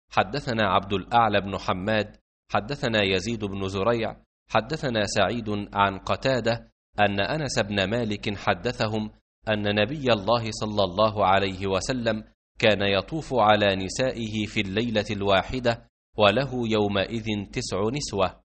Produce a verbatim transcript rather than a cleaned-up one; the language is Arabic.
حدثنا عبد الأعلى بن حماد حدثنا يزيد بن زريع حدثنا سعيد عن قتادة أن أنس بن مالك حدثهم أن نبي الله صلى الله عليه وسلم كان يطوف على نسائه في الليلة الواحدة وله يومئذ تسع نسوة،